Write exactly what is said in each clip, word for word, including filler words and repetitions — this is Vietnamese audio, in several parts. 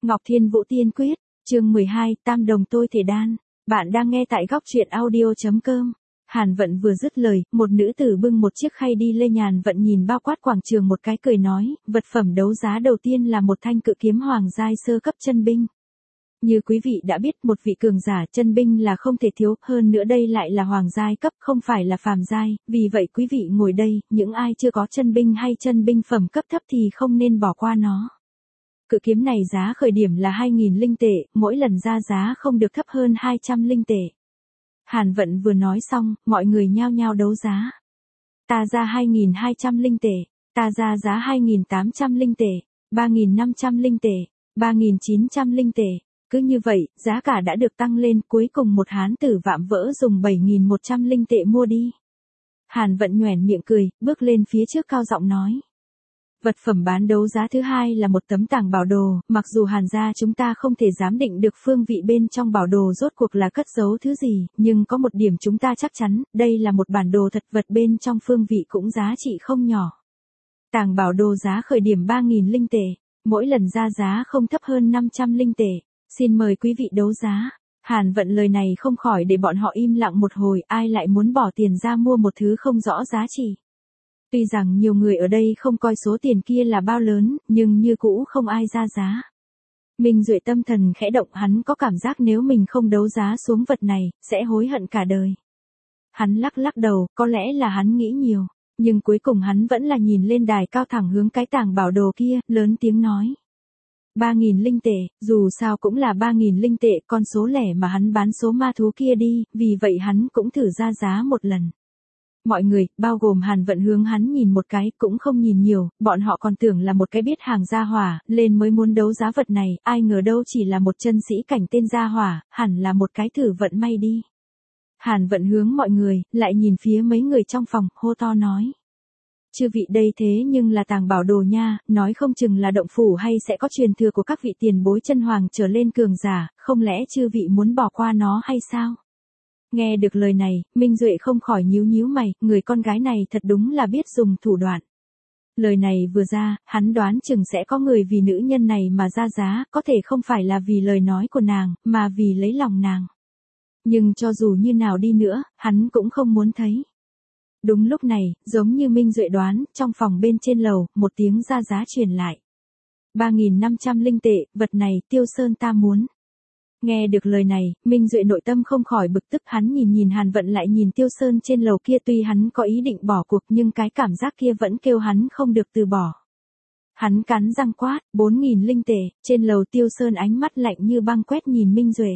Ngọc Thiên Vũ Tiên Quyết, chương mười hai, Tam Đồng Tôi Thể Đan. Bạn đang nghe tại góc truyện audio chấm com. Hàn Vận vừa dứt lời, một nữ tử bưng một chiếc khay đi lên. Hàn Vận nhìn bao quát quảng trường một cái cười nói, vật phẩm đấu giá đầu tiên là một thanh cự kiếm hoàng giai sơ cấp chân binh. Như quý vị đã biết, một vị cường giả chân binh là không thể thiếu, hơn nữa đây lại là hoàng giai cấp, không phải là phàm giai, vì vậy quý vị ngồi đây, những ai chưa có chân binh hay chân binh phẩm cấp thấp thì không nên bỏ qua nó. Cự kiếm này giá khởi điểm là hai nghìn linh tệ, mỗi lần ra giá không được thấp hơn hai trăm linh tệ. Hàn Vận vừa nói xong, mọi người nhao nhao đấu giá. Ta ra hai nghìn hai trăm linh tệ, ta ra giá hai nghìn tám trăm linh tệ, ba nghìn năm trăm linh tệ, ba nghìn chín trăm linh tệ. Cứ như vậy, giá cả đã được tăng lên, cuối cùng một hán tử vạm vỡ dùng bảy nghìn một trăm linh tệ mua đi. Hàn Vận nhoẻn miệng cười, bước lên phía trước cao giọng nói. Vật phẩm bán đấu giá thứ hai là một tấm tàng bảo đồ, mặc dù Hàn gia chúng ta không thể giám định được phương vị bên trong bảo đồ rốt cuộc là cất giấu thứ gì, nhưng có một điểm chúng ta chắc chắn, đây là một bản đồ thật, vật bên trong phương vị cũng giá trị không nhỏ. Tàng bảo đồ giá khởi điểm ba nghìn linh tệ, mỗi lần ra giá không thấp hơn năm trăm linh tệ, xin mời quý vị đấu giá. Hàn Vận lời này không khỏi để bọn họ im lặng một hồi, ai lại muốn bỏ tiền ra mua một thứ không rõ giá trị. Tuy rằng nhiều người ở đây không coi số tiền kia là bao lớn, nhưng như cũ không ai ra giá. Minh Duệ tâm thần khẽ động, hắn có cảm giác nếu mình không đấu giá xuống vật này, sẽ hối hận cả đời. Hắn lắc lắc đầu, có lẽ là hắn nghĩ nhiều, nhưng cuối cùng hắn vẫn là nhìn lên đài cao thẳng hướng cái tàng bảo đồ kia, lớn tiếng nói. ba nghìn linh tệ, dù sao cũng là ba nghìn linh tệ, con số lẻ mà hắn bán số ma thú kia đi, vì vậy hắn cũng thử ra giá một lần. Mọi người, bao gồm Hàn Vận hướng hắn nhìn một cái, cũng không nhìn nhiều, bọn họ còn tưởng là một cái biết hàng gia hỏa, lên mới muốn đấu giá vật này, ai ngờ đâu chỉ là một chân sĩ cảnh tên gia hỏa, hẳn là một cái thử vận may đi. Hàn Vận hướng mọi người, lại nhìn phía mấy người trong phòng, hô to nói. Chư vị đây thế nhưng là tàng bảo đồ nha, nói không chừng là động phủ hay sẽ có truyền thừa của các vị tiền bối chân hoàng trở lên cường giả, không lẽ chư vị muốn bỏ qua nó hay sao? Nghe được lời này, Minh Duệ không khỏi nhíu nhíu mày, người con gái này thật đúng là biết dùng thủ đoạn. Lời này vừa ra, hắn đoán chừng sẽ có người vì nữ nhân này mà ra giá, có thể không phải là vì lời nói của nàng, mà vì lấy lòng nàng. Nhưng cho dù như nào đi nữa, hắn cũng không muốn thấy. Đúng lúc này, giống như Minh Duệ đoán, trong phòng bên trên lầu, một tiếng ra giá truyền lại. ba nghìn năm trăm linh tệ, vật này, Tiêu Sơn ta muốn. Nghe được lời này, Minh Duệ nội tâm không khỏi bực tức, hắn nhìn nhìn Hàn Vận lại nhìn Tiêu Sơn trên lầu kia, tuy hắn có ý định bỏ cuộc nhưng cái cảm giác kia vẫn kêu hắn không được từ bỏ. Hắn cắn răng quát, bốn nghìn linh tệ, trên lầu Tiêu Sơn ánh mắt lạnh như băng quét nhìn Minh Duệ.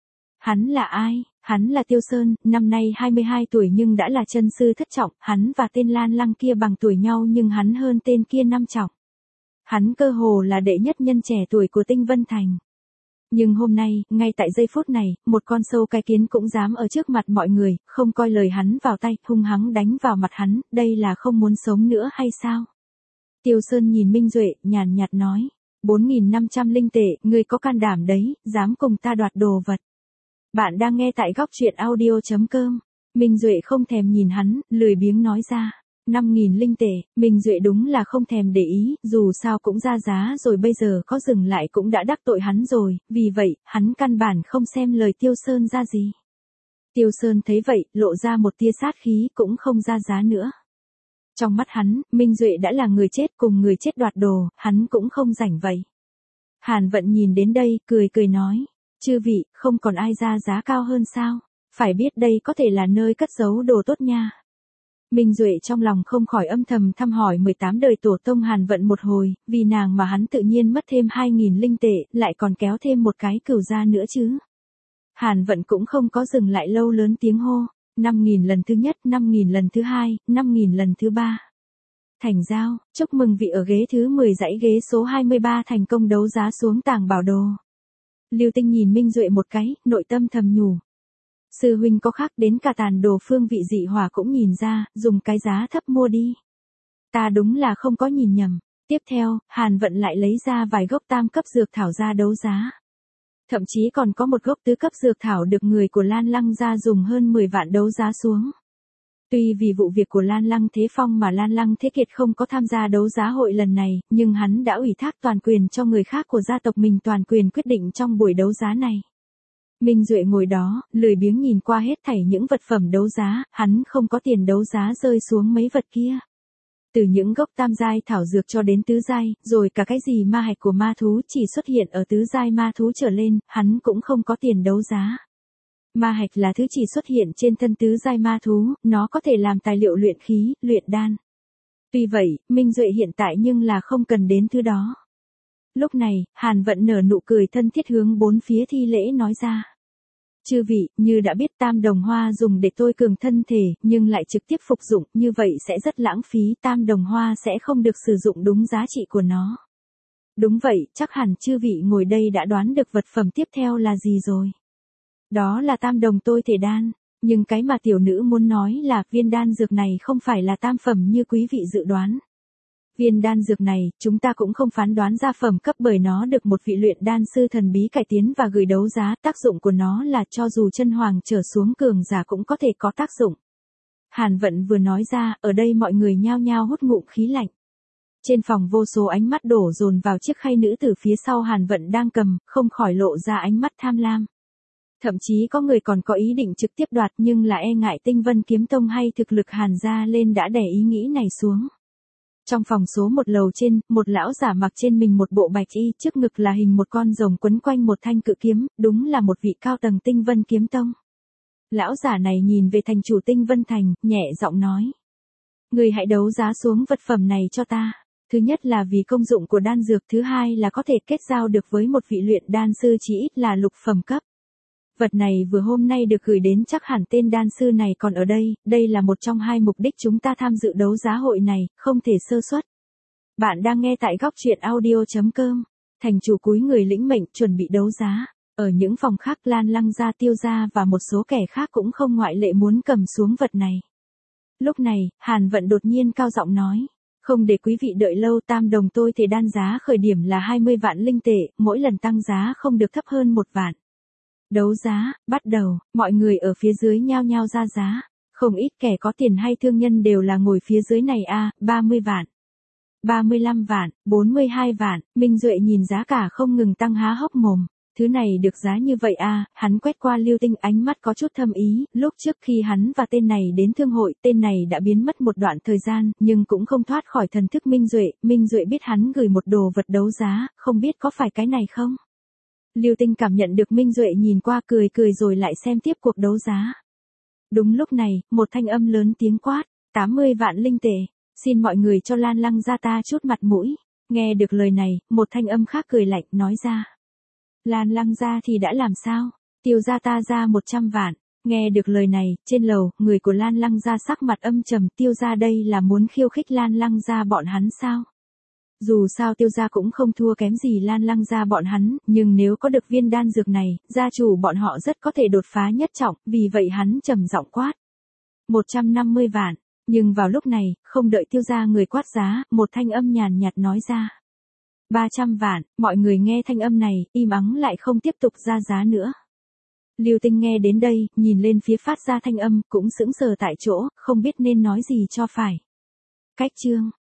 Hắn là ai? Hắn là Tiêu Sơn, năm nay hai mươi hai tuổi nhưng đã là chân sư thất trọng, hắn và tên Lan Lăng kia bằng tuổi nhau nhưng hắn hơn tên kia năm trọng. Hắn cơ hồ là đệ nhất nhân trẻ tuổi của Tinh Vân Thành. Nhưng hôm nay, ngay tại giây phút này, một con sâu cái kiến cũng dám ở trước mặt mọi người, không coi lời hắn vào tay, hung hăng đánh vào mặt hắn, đây là không muốn sống nữa hay sao? Tiêu Sơn nhìn Minh Duệ, nhàn nhạt nói, bốn nghìn năm trăm linh tệ, ngươi có can đảm đấy, dám cùng ta đoạt đồ vật. Bạn đang nghe tại góc truyện audio chấm com. Minh Duệ không thèm nhìn hắn, lười biếng nói ra. năm nghìn linh tệ, Minh Duệ đúng là không thèm để ý, dù sao cũng ra giá rồi, bây giờ có dừng lại cũng đã đắc tội hắn rồi, vì vậy, hắn căn bản không xem lời Tiêu Sơn ra gì. Tiêu Sơn thấy vậy, lộ ra một tia sát khí, cũng không ra giá nữa. Trong mắt hắn, Minh Duệ đã là người chết, cùng người chết đoạt đồ, hắn cũng không rảnh vậy. Hàn Vận nhìn đến đây, cười cười nói. Chư vị, không còn ai ra giá cao hơn sao? Phải biết đây có thể là nơi cất giấu đồ tốt nha. Minh Duệ trong lòng không khỏi âm thầm thăm hỏi mười tám đời tổ tông Hàn Vận một hồi, vì nàng mà hắn tự nhiên mất thêm hai nghìn linh tệ, lại còn kéo thêm một cái cửu gia nữa chứ. Hàn Vận cũng không có dừng lại lâu, lớn tiếng hô, năm nghìn lần thứ nhất, năm nghìn lần thứ hai, năm nghìn lần thứ ba. Thành giao, chúc mừng vị ở ghế thứ mười dãy ghế số hai mươi ba thành công đấu giá xuống tàng bảo đồ. Lưu Tinh nhìn Minh Duệ một cái, nội tâm thầm nhủ. Sư huynh có khác, đến cả tàn đồ phương vị dị hỏa cũng nhìn ra, dùng cái giá thấp mua đi. Ta đúng là không có nhìn nhầm. Tiếp theo, Hàn Vận lại lấy ra vài gốc tam cấp dược thảo ra đấu giá. Thậm chí còn có một gốc tứ cấp dược thảo được người của Lan Lăng gia dùng hơn mười vạn đấu giá xuống. Tuy vì vụ việc của Lan Lăng Thế Phong mà Lan Lăng Thế Kiệt không có tham gia đấu giá hội lần này, nhưng hắn đã ủy thác toàn quyền cho người khác của gia tộc mình toàn quyền quyết định trong buổi đấu giá này. Minh Duệ ngồi đó, lười biếng nhìn qua hết thảy những vật phẩm đấu giá, hắn không có tiền đấu giá rơi xuống mấy vật kia. Từ những gốc tam giai thảo dược cho đến tứ giai, rồi cả cái gì ma hạch của ma thú chỉ xuất hiện ở tứ giai ma thú trở lên, hắn cũng không có tiền đấu giá. Ma hạch là thứ chỉ xuất hiện trên thân tứ giai ma thú, nó có thể làm tài liệu luyện khí, luyện đan. Tuy vậy, Minh Duệ hiện tại nhưng là không cần đến thứ đó. Lúc này, Hàn Vận nở nụ cười thân thiết hướng bốn phía thi lễ nói ra. Chư vị, như đã biết tam đồng hoa dùng để tôi cường thân thể, nhưng lại trực tiếp phục dụng, như vậy sẽ rất lãng phí, tam đồng hoa sẽ không được sử dụng đúng giá trị của nó. Đúng vậy, chắc hẳn chư vị ngồi đây đã đoán được vật phẩm tiếp theo là gì rồi. Đó là tam đồng tôi thể đan, nhưng cái mà tiểu nữ muốn nói là viên đan dược này không phải là tam phẩm như quý vị dự đoán. Viên đan dược này, chúng ta cũng không phán đoán ra phẩm cấp bởi nó được một vị luyện đan sư thần bí cải tiến và gửi đấu giá, tác dụng của nó là cho dù chân hoàng trở xuống cường giả cũng có thể có tác dụng. Hàn Vận vừa nói ra, ở đây mọi người nhao nhao hút ngụm khí lạnh. Trên phòng vô số ánh mắt đổ dồn vào chiếc khay nữ tử phía sau Hàn Vận đang cầm, không khỏi lộ ra ánh mắt tham lam. Thậm chí có người còn có ý định trực tiếp đoạt nhưng là e ngại Tinh Vân Kiếm Tông hay thực lực Hàn gia lên đã đè ý nghĩ này xuống. Trong phòng số một lầu trên, một lão giả mặc trên mình một bộ bạch y, trước ngực là hình một con rồng quấn quanh một thanh cự kiếm, đúng là một vị cao tầng Tinh Vân Kiếm Tông. Lão giả này nhìn về thành chủ Tinh Vân Thành, nhẹ giọng nói. Người hãy đấu giá xuống vật phẩm này cho ta. Thứ nhất là vì công dụng của đan dược, thứ hai là có thể kết giao được với một vị luyện đan sư chỉ ít là lục phẩm cấp. Vật này vừa hôm nay được gửi đến chắc hẳn tên đan sư này còn ở đây, đây là một trong hai mục đích chúng ta tham dự đấu giá hội này, không thể sơ suất. Bạn đang nghe tại góc truyện audio chấm com, thành chủ cúi người lĩnh mệnh chuẩn bị đấu giá. Ở những phòng khác Lan Lăng gia, Tiêu gia và một số kẻ khác cũng không ngoại lệ muốn cầm xuống vật này. Lúc này, Hàn Vận đột nhiên cao giọng nói. Không để quý vị đợi lâu, tam đồng tôi thể đan giá khởi điểm là hai mươi vạn linh tệ, mỗi lần tăng giá không được thấp hơn một vạn. Đấu giá, bắt đầu, mọi người ở phía dưới nhao nhao ra giá. Không ít kẻ có tiền hay thương nhân đều là ngồi phía dưới này a, à, ba mươi vạn. ba mươi lăm vạn, bốn mươi hai vạn, Minh Duệ nhìn giá cả không ngừng tăng há hốc mồm. Thứ này được giá như vậy à, hắn quét qua Lưu Tinh ánh mắt có chút thâm ý, lúc trước khi hắn và tên này đến thương hội, tên này đã biến mất một đoạn thời gian, nhưng cũng không thoát khỏi thần thức Minh Duệ, Minh Duệ biết hắn gửi một đồ vật đấu giá, không biết có phải cái này không? Lưu Tinh cảm nhận được Minh Duệ nhìn qua cười cười rồi lại xem tiếp cuộc đấu giá. Đúng lúc này, một thanh âm lớn tiếng quát, tám mươi vạn linh tệ, xin mọi người cho Lan Lăng gia ta chút mặt mũi. Nghe được lời này, một thanh âm khác cười lạnh nói ra. Lan Lăng gia thì đã làm sao? Tiêu gia ta ra một trăm vạn. Nghe được lời này, trên lầu, người của Lan Lăng gia sắc mặt âm trầm, Tiêu gia đây là muốn khiêu khích Lan Lăng gia bọn hắn sao? Dù sao Tiêu gia cũng không thua kém gì Lan Lăng gia bọn hắn, nhưng nếu có được viên đan dược này, gia chủ bọn họ rất có thể đột phá nhất trọng, vì vậy hắn trầm giọng quát. một trăm năm mươi vạn. Nhưng vào lúc này, không đợi Tiêu gia người quát giá, một thanh âm nhàn nhạt nói ra. ba trăm vạn, mọi người nghe thanh âm này, im ắng lại không tiếp tục ra giá nữa. Lưu Tinh nghe đến đây, nhìn lên phía phát ra thanh âm, cũng sững sờ tại chỗ, không biết nên nói gì cho phải. Cách chương